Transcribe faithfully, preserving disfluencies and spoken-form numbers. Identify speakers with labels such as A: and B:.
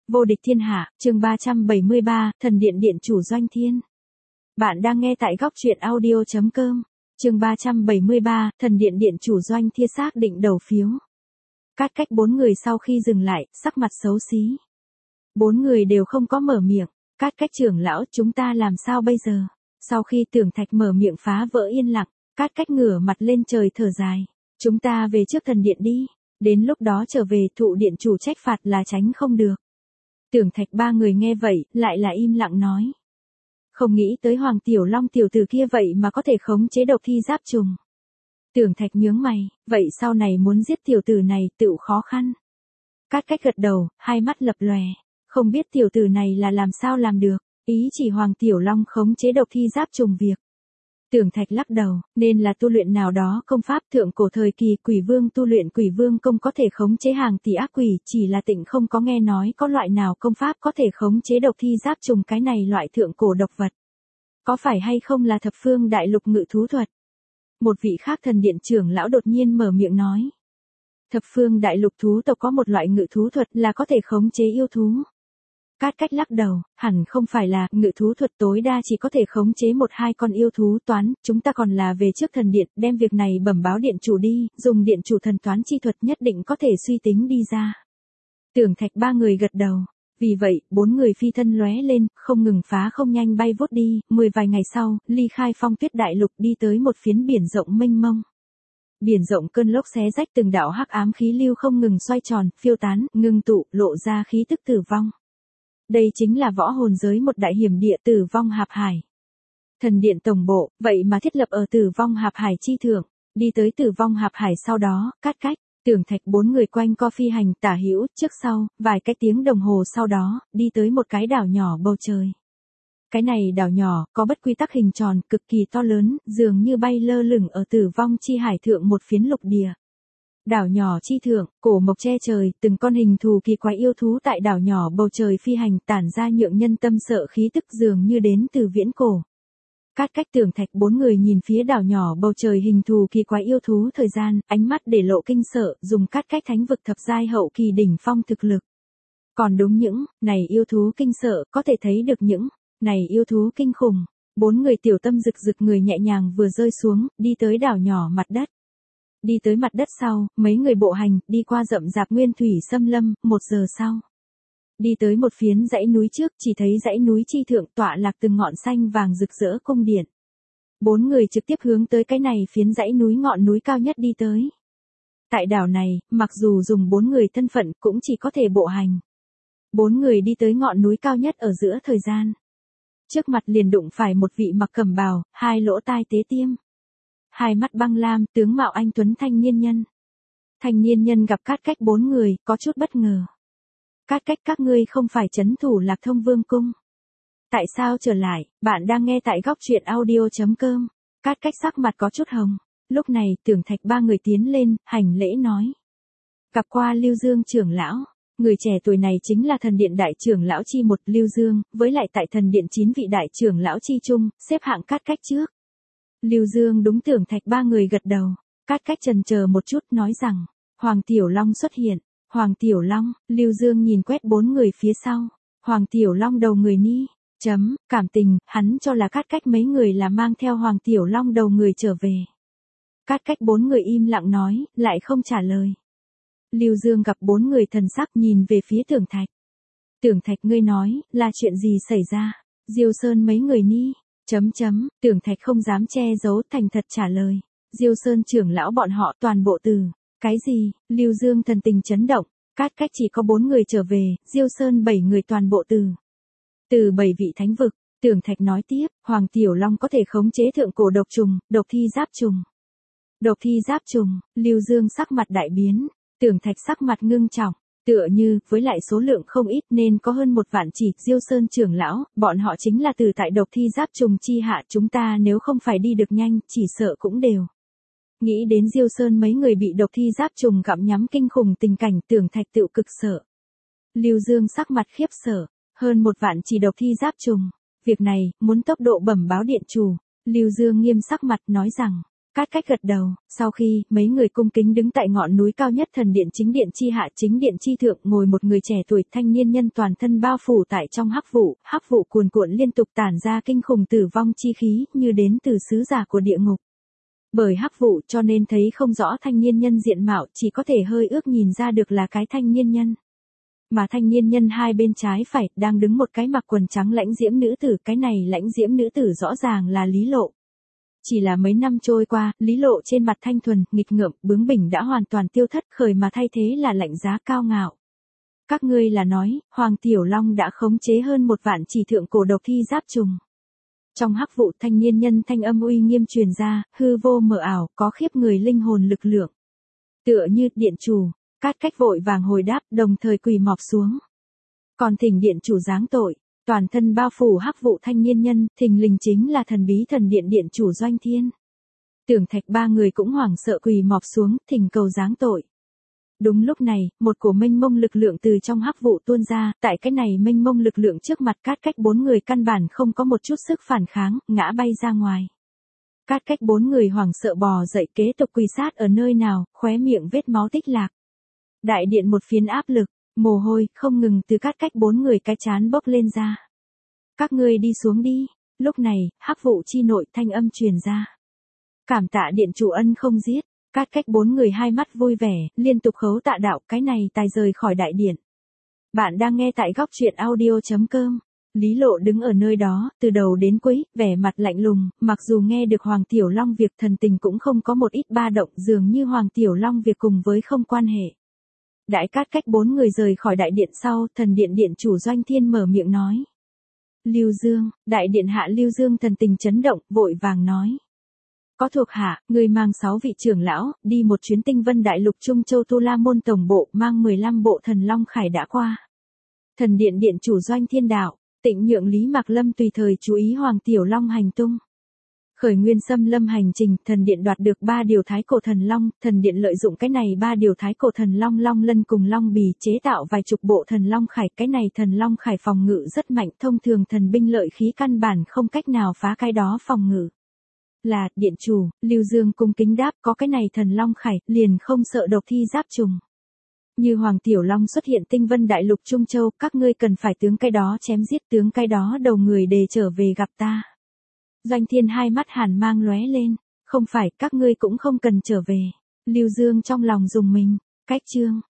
A: Vô địch thiên hạ, chương ba trăm bảy mươi ba, Thần điện điện chủ Doanh Thiên. Bạn đang nghe tại góc truyện audio chấm com. Chương ba trăm bảy mươi ba, Thần điện điện chủ Doanh Thiên xác định đầu phiếu. Cát cách bốn người sau khi dừng lại, sắc mặt xấu xí. Bốn người đều không có mở miệng. Cát cách trưởng lão, chúng ta làm sao bây giờ? Sau khi Tưởng Thạch mở miệng phá vỡ yên lặng, Cát cách ngửa mặt lên trời thở dài. Chúng ta về trước thần điện đi. Đến lúc đó trở về thụ điện chủ trách phạt là tránh không được. Tưởng Thạch ba người nghe vậy, lại là im lặng nói. Không nghĩ tới Hoàng Tiểu Long tiểu tử kia vậy mà có thể khống chế độc thi giáp trùng. Tưởng Thạch nhướng mày, vậy sau này muốn giết tiểu tử này tựu khó khăn. Cát cách gật đầu, hai mắt lập lòe, không biết tiểu tử này là làm sao làm được, ý chỉ Hoàng Tiểu Long khống chế độc thi giáp trùng việc. Tưởng Thạch lắc đầu, nên là tu luyện nào đó công pháp thượng cổ thời kỳ quỷ vương tu luyện quỷ vương công có thể khống chế hàng tỷ ác quỷ, chỉ là Tịnh không có nghe nói có loại nào công pháp có thể khống chế độc thi giáp trùng cái này loại thượng cổ độc vật. Có phải hay không là thập phương đại lục ngự thú thuật? Một vị khác thần điện trưởng lão đột nhiên mở miệng nói. Thập phương đại lục thú tộc có một loại ngự thú thuật là có thể khống chế yêu thú. Cát cách lắc đầu, hẳn không phải là, ngự thú thuật tối đa chỉ có thể khống chế một hai con yêu thú toán, chúng ta còn là về trước thần điện, đem việc này bẩm báo điện chủ đi, dùng điện chủ thần toán chi thuật nhất định có thể suy tính đi ra. Tưởng Thạch ba người gật đầu, vì vậy, bốn người phi thân lóe lên, không ngừng phá không nhanh bay vút đi, mười vài ngày sau, ly khai phong tuyết đại lục đi tới một phiến biển rộng mênh mông. Biển rộng cơn lốc xé rách từng đạo hắc ám khí lưu không ngừng xoay tròn, phiêu tán, ngưng tụ, lộ ra khí tức tử vong. Đây chính là võ hồn giới một đại hiểm địa Tử Vong Hạp Hải. Thần điện tổng bộ, vậy mà thiết lập ở Tử Vong Hạp Hải chi thượng, đi tới Tử Vong Hạp Hải sau đó, Cát cách, Tưởng Thạch bốn người quanh co phi hành tả hữu, trước sau, vài cái tiếng đồng hồ sau đó, đi tới một cái đảo nhỏ bầu trời. Cái này đảo nhỏ, có bất quy tắc hình tròn, cực kỳ to lớn, dường như bay lơ lửng ở Tử Vong chi hải thượng một phiến lục địa. Đảo nhỏ chi thượng, cổ mộc che trời, từng con hình thù kỳ quái yêu thú tại đảo nhỏ bầu trời phi hành tản ra nhượng nhân tâm sợ khí tức dường như đến từ viễn cổ. Cát cách Tưởng Thạch bốn người nhìn phía đảo nhỏ bầu trời hình thù kỳ quái yêu thú thời gian, ánh mắt để lộ kinh sợ, dùng Cát cách thánh vực thập giai hậu kỳ đỉnh phong thực lực. Còn đúng những, này yêu thú kinh sợ, có thể thấy được những, này yêu thú kinh khủng. Bốn người tiểu tâm rực rực người nhẹ nhàng vừa rơi xuống, đi tới đảo nhỏ mặt đất. Đi tới mặt đất sau, mấy người bộ hành, đi qua rậm rạp nguyên thủy xâm lâm, một giờ sau. Đi tới một phiến dãy núi trước, chỉ thấy dãy núi chi thượng tọa lạc từng ngọn xanh vàng rực rỡ cung điện. Bốn người trực tiếp hướng tới cái này phiến dãy núi ngọn núi cao nhất đi tới. Tại đảo này, mặc dù dùng bốn người thân phận cũng chỉ có thể bộ hành. Bốn người đi tới ngọn núi cao nhất ở giữa thời gian. Trước mặt liền đụng phải một vị mặc cẩm bào, hai lỗ tai tế tiêm. Hai mắt băng lam, tướng mạo anh tuấn thanh niên nhân. Thanh niên nhân gặp Cát cách bốn người, có chút bất ngờ. Cát cách các ngươi không phải trấn thủ Lạc Thông Vương cung. Tại sao trở lại, bạn đang nghe tại góc truyện audio chấm com. Cát cách sắc mặt có chút hồng. Lúc này, Tưởng Thạch ba người tiến lên, hành lễ nói. Gặp qua Lưu Dương trưởng lão. Người trẻ tuổi này chính là thần điện đại trưởng lão chi một Lưu Dương, với lại tại thần điện chín vị đại trưởng lão chi chung, xếp hạng Cát cách trước. Lưu Dương đúng Tưởng Thạch ba người gật đầu, Cát cách chần chờ một chút nói rằng, Hoàng Tiểu Long xuất hiện, Hoàng Tiểu Long, Lưu Dương nhìn quét bốn người phía sau, Hoàng Tiểu Long đầu người ni, chấm, cảm tình, hắn cho là Cát cách mấy người là mang theo Hoàng Tiểu Long đầu người trở về. Cát cách bốn người im lặng nói, lại không trả lời. Lưu Dương gặp bốn người thần sắc nhìn về phía Tưởng Thạch. Tưởng Thạch ngươi nói, là chuyện gì xảy ra, Diêu Sơn mấy người ni. Chấm chấm, Tưởng Thạch không dám che giấu thành thật trả lời. Diêu Sơn trưởng lão bọn họ toàn bộ từ. Cái gì, Lưu Dương thần tình chấn động, Cát cách chỉ có bốn người trở về, Diêu Sơn bảy người toàn bộ từ. Từ bảy vị thánh vực, Tưởng Thạch nói tiếp, Hoàng Tiểu Long có thể khống chế thượng cổ độc trùng, độc thi giáp trùng. Độc thi giáp trùng, Lưu Dương sắc mặt đại biến, Tưởng Thạch sắc mặt ngưng trọng. Tựa như, với lại số lượng không ít nên có hơn một vạn chỉ, Diêu Sơn trưởng lão, bọn họ chính là từ tại độc thi giáp trùng chi hạ chúng ta nếu không phải đi được nhanh, chỉ sợ cũng đều. Nghĩ đến Diêu Sơn mấy người bị độc thi giáp trùng gặm nhắm kinh khủng tình cảnh Tưởng Thạch tựu cực sợ. Lưu Dương sắc mặt khiếp sợ, hơn một vạn chỉ độc thi giáp trùng. Việc này, muốn tốc độ bẩm báo điện chủ. Lưu Dương nghiêm sắc mặt nói rằng, Cát Cách gật đầu, sau khi, mấy người cung kính đứng tại ngọn núi cao nhất thần điện chính điện chi hạ chính điện chi thượng ngồi một người trẻ tuổi thanh niên nhân toàn thân bao phủ tại trong hắc vụ, hắc vụ cuồn cuộn liên tục tản ra kinh khủng tử vong chi khí như đến từ sứ giả của địa ngục. Bởi hắc vụ cho nên thấy không rõ thanh niên nhân diện mạo, chỉ có thể hơi ước nhìn ra được là cái thanh niên nhân. Mà thanh niên nhân hai bên trái phải đang đứng một cái mặc quần trắng lãnh diễm nữ tử, cái này lãnh diễm nữ tử rõ ràng là Lý Lộ. Chỉ là mấy năm trôi qua, Lý Lộ trên mặt thanh thuần, nghịch ngợm, bướng bỉnh đã hoàn toàn tiêu thất khởi mà thay thế là lạnh giá cao ngạo. Các ngươi là nói, Hoàng Tiểu Long đã khống chế hơn một vạn chỉ thượng cổ độc thi giáp trùng. Trong hắc vụ thanh niên nhân thanh âm uy nghiêm truyền ra, hư vô mờ ảo, có khiếp người linh hồn lực lượng. Tựa như điện chủ, Cát Cách vội vàng hồi đáp, đồng thời quỳ mọp xuống. Còn thỉnh điện chủ giáng tội, toàn thân bao phủ hắc vụ thanh niên nhân, thình lình chính là thần bí thần điện điện chủ Doanh Thiên. Tưởng Thạch ba người cũng hoảng sợ quỳ mọp xuống, thỉnh cầu giáng tội. Đúng lúc này, một cổ mênh mông lực lượng từ trong hắc vụ tuôn ra, tại cái này mênh mông lực lượng trước mặt Cát Cách bốn người căn bản không có một chút sức phản kháng, ngã bay ra ngoài. Cát Cách bốn người hoảng sợ bò dậy kế tục quỳ sát ở nơi nào, khóe miệng vết máu tích lạc. Đại điện một phiến áp lực, mồ hôi không ngừng từ Cát Cách bốn người cái chán bốc lên ra. Các ngươi đi xuống đi. Lúc này, hắc vụ chi nội thanh âm truyền ra. Cảm tạ điện chủ ân không giết. Cát Cách bốn người hai mắt vui vẻ, liên tục khấu tạ đạo, cái này tài rời khỏi đại điện. Bạn đang nghe tại góc truyện audio chấm com. Lý Lộ đứng ở nơi đó, từ đầu đến cuối, vẻ mặt lạnh lùng, mặc dù nghe được Hoàng Tiểu Long việc thần tình cũng không có một ít ba động, dường như Hoàng Tiểu Long việc cùng với không quan hệ. Đãi Cát Cách bốn người rời khỏi đại điện sau, thần điện điện chủ Doanh Thiên mở miệng nói. Lưu Dương, đại điện hạ Lưu Dương thần tình chấn động, vội vàng nói. Có thuộc hạ, người mang sáu vị trưởng lão, đi một chuyến tinh vân đại lục Trung Châu Tu La Môn tổng bộ, mang mười lăm bộ thần long khải đã qua. Thần điện điện chủ Doanh Thiên đạo, tịnh nhượng Lý Mạc Lâm tùy thời chú ý Hoàng Tiểu Long hành tung. Khởi nguyên xâm lâm hành trình, thần điện đoạt được ba điều thái cổ thần long, thần điện lợi dụng cái này ba điều thái cổ thần long long lân cùng long bì chế tạo vài chục bộ thần long khải, cái này thần long khải phòng ngự rất mạnh, thông thường thần binh lợi khí căn bản không cách nào phá cái đó phòng ngự. Là, điện chủ, Lưu Dương cung kính đáp, có cái này thần long khải, liền không sợ độc thi giáp trùng. Như Hoàng Tiểu Long xuất hiện tinh vân đại lục Trung Châu, các ngươi cần phải tướng cái đó chém giết, tướng cái đó đầu người để trở về gặp ta. Doanh Thiên hai mắt hàn mang lóe lên, không phải, các ngươi cũng không cần trở về. Lưu Dương trong lòng dùng mình, cách chương,